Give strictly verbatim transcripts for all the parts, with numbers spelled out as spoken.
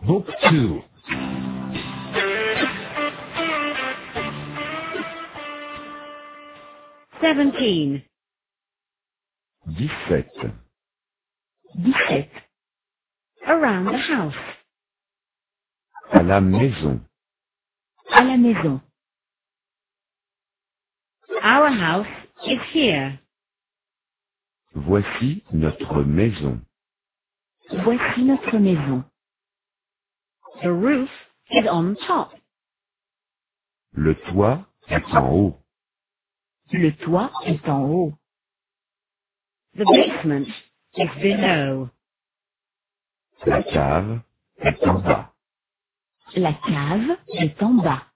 Book two. Seventeen. dix-sept. Dix-sept. Around the house. À la maison. À la maison. Our house is here. Voici notre maison. Voici notre maison. The roof is on top. Le toit est en haut. Le toit est en haut. The basement is below. La cave est en bas. La cave est en bas.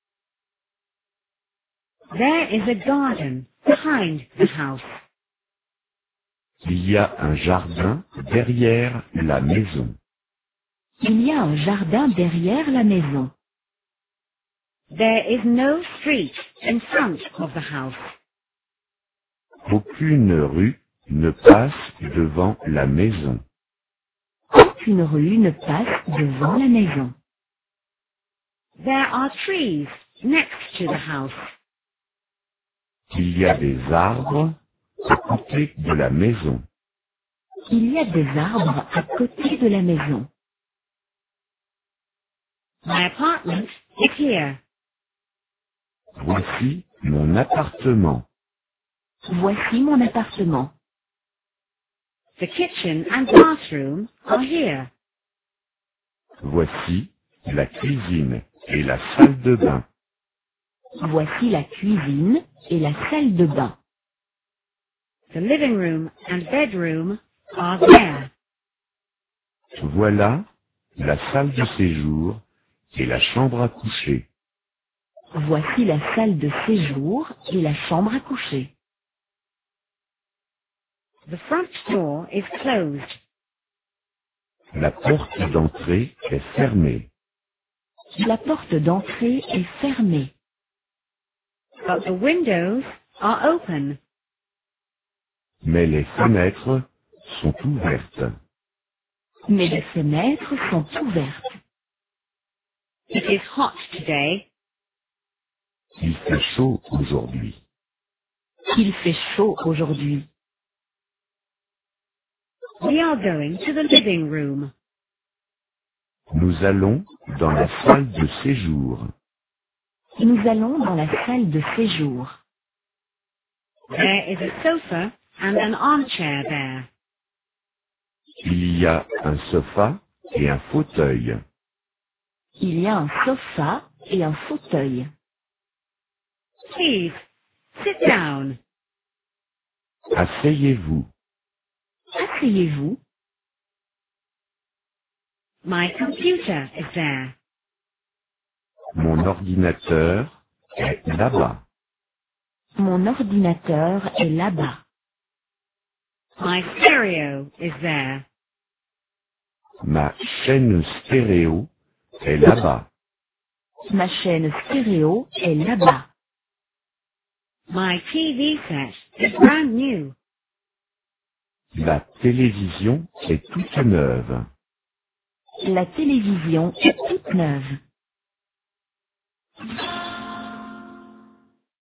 There is a garden behind the house. Il y a un jardin derrière la maison. Il y a un jardin derrière la maison. There is no street in front of the house. Aucune rue ne passe devant la maison. Aucune rue ne passe devant la maison. There are trees next to the house. Il y a des arbres à côté de la maison. Il y a des arbres à côté de la maison. My apartment is here. Voici mon appartement. Voici mon appartement. The kitchen and bathroom are here. Voici la cuisine et la salle de bain. Voici la cuisine et la salle de bain. The living room and bedroom are there. Voilà la salle de séjour et la chambre à coucher. Voici la salle de séjour et la chambre à coucher. The front door is closed. La porte d'entrée est fermée. La porte d'entrée est fermée. But the windows are open. Mais les fenêtres sont ouvertes. Mais les fenêtres sont ouvertes. It is hot today. Il fait chaud aujourd'hui. Il fait chaud aujourd'hui. We are going to the living room. Nous allons dans la salle de séjour. Nous allons dans la salle de séjour. There is a sofa and an armchair there. Il y a un sofa et un fauteuil. Il y a un sofa et un fauteuil. Please, sit down. Asseyez-vous. Asseyez-vous. My computer is there. Mon ordinateur est là-bas. Mon ordinateur est là-bas. My stereo is there. Ma chaîne stéréo est là-bas. Ma chaîne stéréo est là-bas. My T V set is brand new. La télévision est toute neuve. La télévision est toute neuve.